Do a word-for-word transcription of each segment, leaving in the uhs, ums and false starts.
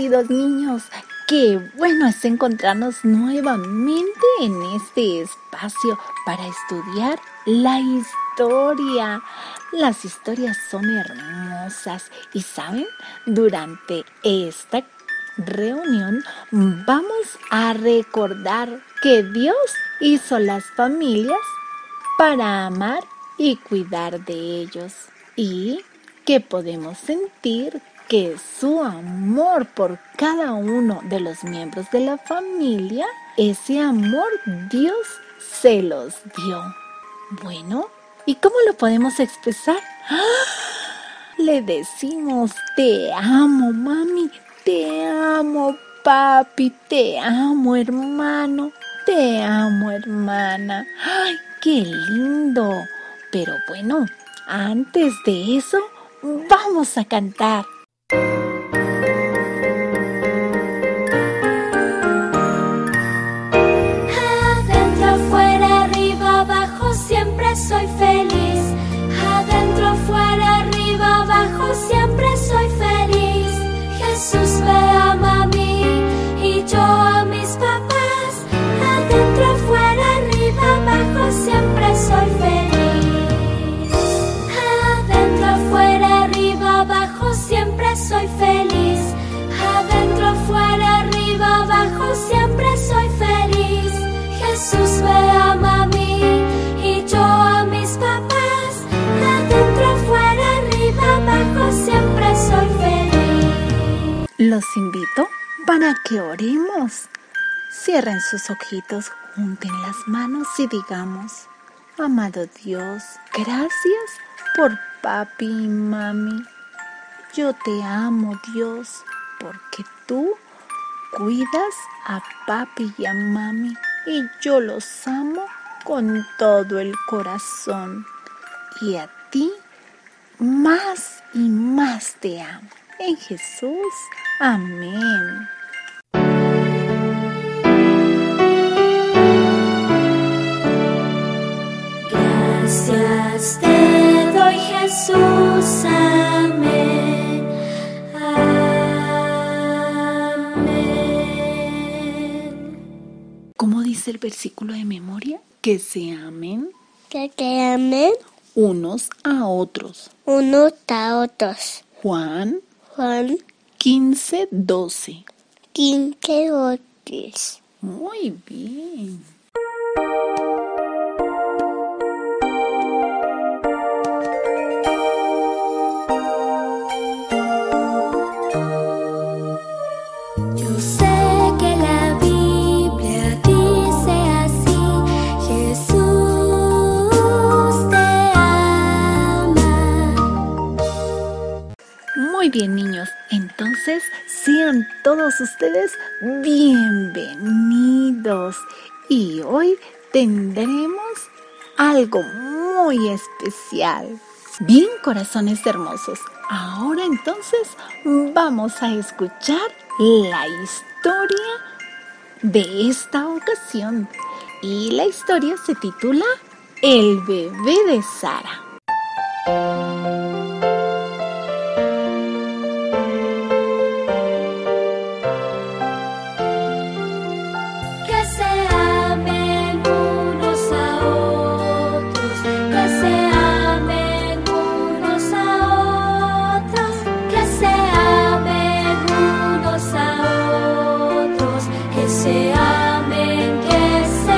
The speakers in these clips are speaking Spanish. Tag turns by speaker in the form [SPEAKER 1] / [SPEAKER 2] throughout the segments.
[SPEAKER 1] queridos niños, qué bueno es encontrarnos nuevamente en este espacio para estudiar la historia. Las historias son hermosas y ¿saben? Durante esta reunión vamos a recordar que Dios hizo las familias para amar y cuidar de ellos y que podemos sentir que su amor por cada uno de los miembros de la familia, ese amor Dios se los dio. Bueno, ¿y cómo lo podemos expresar? ¡Ah! Le decimos, te amo, mami, te amo, papi, te amo, hermano, te amo, hermana. ¡Ay, qué lindo! Pero bueno, antes de eso, vamos a cantar.
[SPEAKER 2] Adentro, afuera, arriba, abajo, siempre soy feliz. Adentro, afuera, arriba, abajo, siempre soy feliz. Jesús me ama a mí y yo a mis papás. Adentro, afuera, arriba, abajo, siempre soy feliz. Adentro, afuera, arriba, abajo, siempre soy feliz. Adentro, afuera, arriba, abajo, siempre soy feliz. Jesús me ama a mí y yo a mis papás. Adentro, afuera, arriba, abajo, siempre soy feliz.
[SPEAKER 1] Los invito para que oremos. Cierren sus ojitos, junten las manos y digamos: amado Dios, gracias por papi y mami. Yo te amo, Dios, porque tú cuidas a papi y a mami y yo los amo con todo el corazón. Y a ti más y más te amo. En Jesús, amén.
[SPEAKER 2] Gracias te doy, Jesús, amén, amén.
[SPEAKER 1] ¿Cómo dice el versículo de memoria? Que se amen
[SPEAKER 3] Que te amen
[SPEAKER 1] unos a otros.
[SPEAKER 3] unos a otros.
[SPEAKER 1] Juan
[SPEAKER 3] Juan
[SPEAKER 1] quince, doce.
[SPEAKER 3] quince otros.
[SPEAKER 1] Muy bien.
[SPEAKER 2] Yo sé que la Biblia dice así: Jesús te ama.
[SPEAKER 1] Muy bien, niños. Entonces, sean todos ustedes bienvenidos. Y hoy tendremos algo muy especial. Bien, corazones hermosos. Ahora entonces vamos a escuchar la historia de esta ocasión. Y la historia se titula El bebé de Sara.
[SPEAKER 2] Que se amen unos a otros, que se amen unos a otros, que se amen unos a otros, que se amen, que se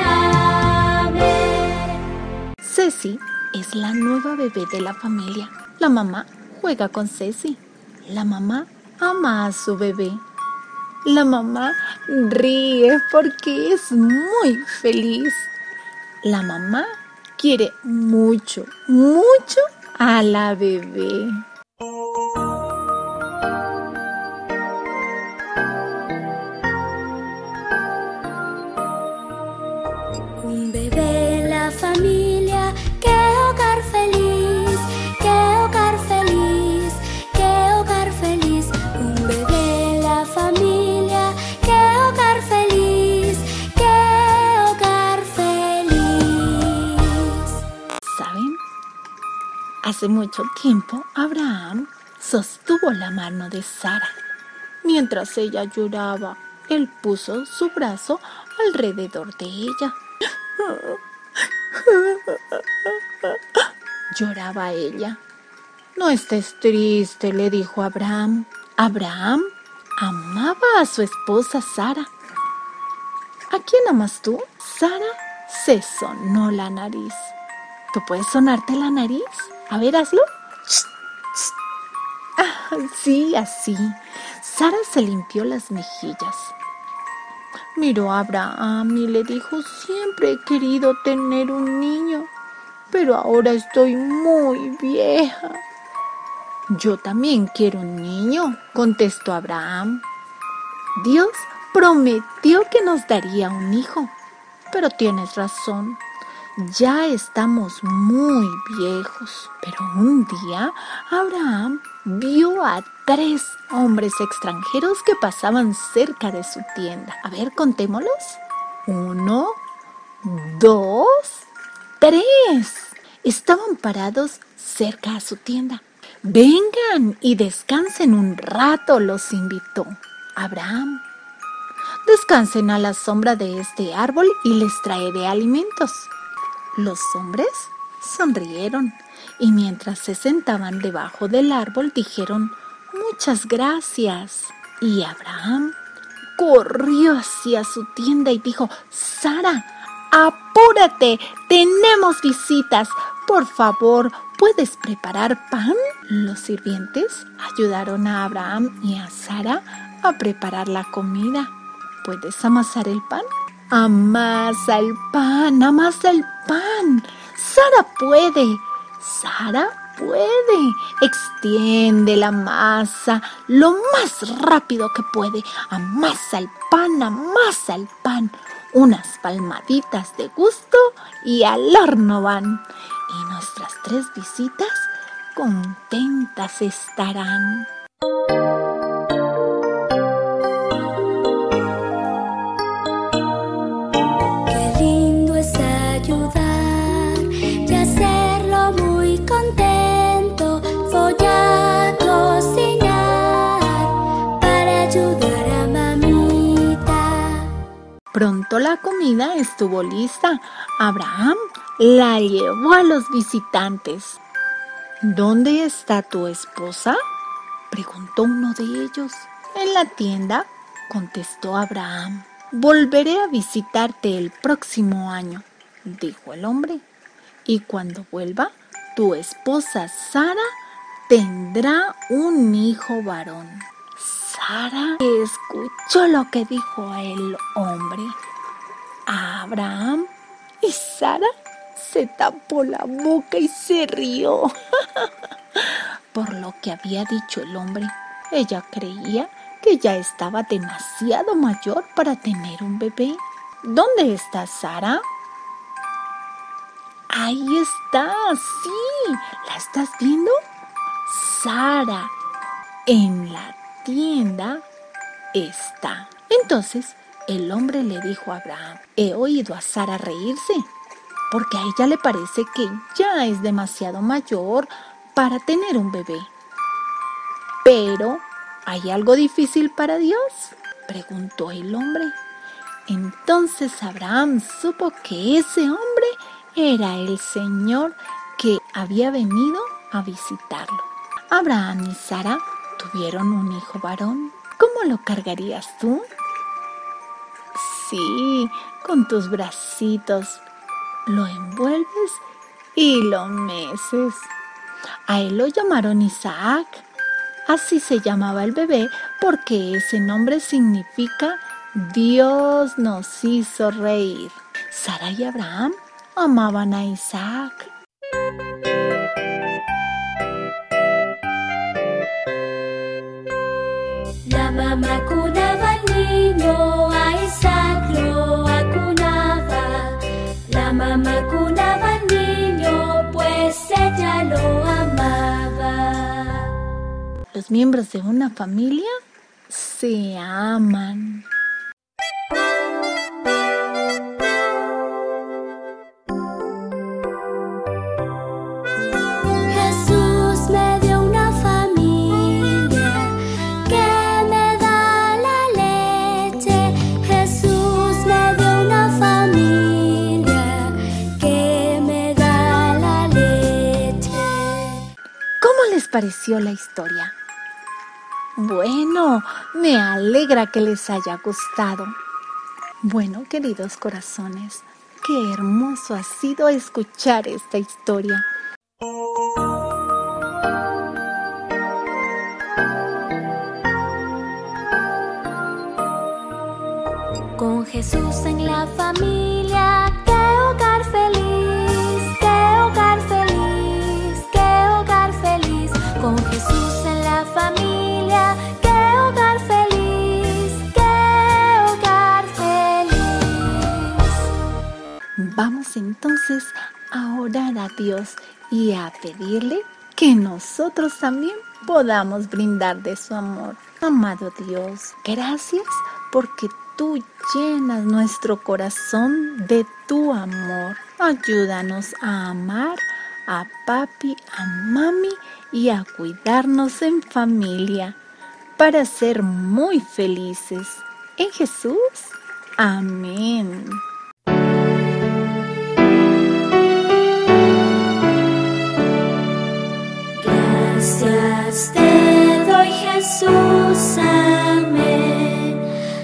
[SPEAKER 2] amen.
[SPEAKER 1] Ceci es la nueva bebé de la familia. La mamá juega con Ceci. La mamá ama a su bebé. La mamá ríe porque es muy feliz. La mamá quiere mucho, mucho a la bebé.
[SPEAKER 2] Un bebé en la familia, qué hogar feliz, qué hogar feliz, qué hogar feliz. Un bebé en la familia, qué hogar feliz, qué hogar feliz.
[SPEAKER 1] ¿Saben? Hace mucho tiempo Abraham sostuvo la mano de Sara Mientras ella lloraba, él puso su brazo alrededor de ella. Lloraba ella. No estés triste, le dijo Abraham. Abraham amaba a su esposa Sara. ¿A quién amas tú? Sara se sonó la nariz. ¿Tú puedes sonarte la nariz? A ver, hazlo. Ah, sí, así. Sara se limpió las mejillas. Miró a Abraham y le dijo: siempre he querido tener un niño, pero ahora estoy muy vieja. Yo también quiero un niño, contestó Abraham. Dios prometió que nos daría un hijo, pero tienes razón. Ya estamos muy viejos. Pero un día Abraham vio a tres hombres extranjeros que pasaban cerca de su tienda. A ver, contémoslos. Uno, dos, tres. Estaban parados cerca a su tienda. Vengan y descansen un rato, los invitó Abraham. Descansen a la sombra de este árbol y les traeré alimentos. Los hombres sonrieron y mientras se sentaban debajo del árbol dijeron: muchas gracias. Y Abraham corrió hacia su tienda y dijo: Sara, apúrate, tenemos visitas. Por favor, ¿puedes preparar pan? Los sirvientes ayudaron a Abraham y a Sara a preparar la comida. ¿Puedes amasar el pan? Amasa el pan, amasa el pan. Sara puede, Sara puede. Extiende la masa lo más rápido que puede. Amasa el pan, amasa el pan. Unas palmaditas de gusto y al horno van. Y nuestras tres visitas contentas estarán. Pronto la comida estuvo lista. Abraham la llevó a los visitantes. ¿Dónde está tu esposa?, preguntó uno de ellos. En la tienda, contestó Abraham. Volveré a visitarte el próximo año, dijo el hombre. Y cuando vuelva, tu esposa Sara tendrá un hijo varón. Sara escuchó lo que dijo el hombre. Abraham y Sara se tapó la boca y se rió por lo que había dicho el hombre. Ella creía que ya estaba demasiado mayor para tener un bebé. ¿Dónde está Sara? Ahí está, sí. ¿La estás viendo? Sara en la tienda está. Entonces el hombre le dijo a Abraham: he oído a Sara reírse, porque a ella le parece que ya es demasiado mayor para tener un bebé. ¿Pero hay algo difícil para Dios?, preguntó el hombre. Entonces Abraham supo que ese hombre era el Señor que había venido a visitarlo. Abraham y Sara tuvieron un hijo varón. ¿Cómo lo cargarías tú? Sí, con tus bracitos. Lo envuelves y lo meces. A él lo llamaron Isaac. Así se llamaba el bebé porque ese nombre significa Dios nos hizo reír. Sara y Abraham amaban a Isaac.
[SPEAKER 2] La mamá cunaba al niño, a Isaac lo acunaba. La mamá cunaba al niño, pues ella lo amaba.
[SPEAKER 1] Los miembros de una familia se aman.
[SPEAKER 2] Jesús me dio una familia que me da
[SPEAKER 1] pareció la historia? Bueno, me alegra que les haya gustado. Bueno, queridos corazones, qué hermoso ha sido escuchar esta historia.
[SPEAKER 2] Con Jesús en la familia, qué hogar feliz, qué hogar feliz, qué hogar feliz. Con Jesús en la familia, qué hogar feliz, qué hogar feliz.
[SPEAKER 1] Vamos entonces a orar a Dios y a pedirle que nosotros también podamos brindar de su amor. Amado Dios, gracias porque tú llenas nuestro corazón de tu amor. Ayúdanos a amar a papi, a mami y a cuidarnos en familia para ser muy felices. En Jesús, amén.
[SPEAKER 2] Gracias te doy, Jesús, amén,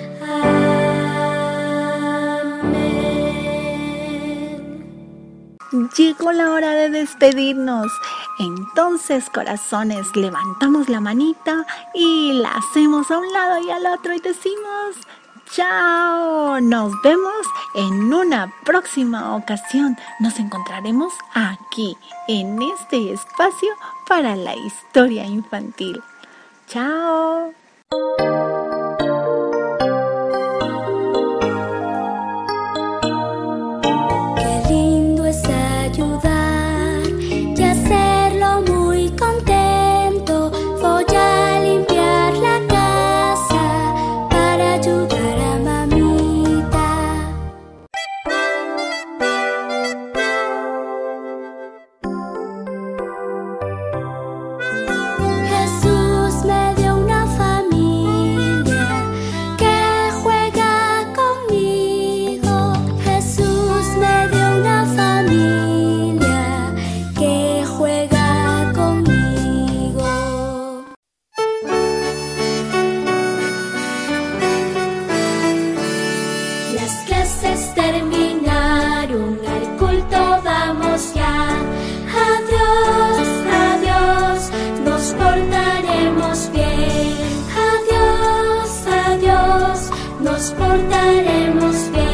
[SPEAKER 2] amén.
[SPEAKER 1] Llegó la hora de despedirnos. Entonces, corazones, levantamos la manita y la hacemos a un lado y al otro y decimos ¡chao! Nos vemos en una próxima ocasión. Nos encontraremos aquí, en este espacio para la historia infantil. ¡Chao!
[SPEAKER 2] Qué lindo es ayudar y hacerlo muy contento. Voy a limpiar la casa para ayudar a mamita. Jesús me dio una familia que juega conmigo. Jesús me dio una familia que juega conmigo. Las clases terminaron, al culto vamos ya. Adiós, adiós, nos portaremos bien. Adiós, adiós, nos portaremos bien.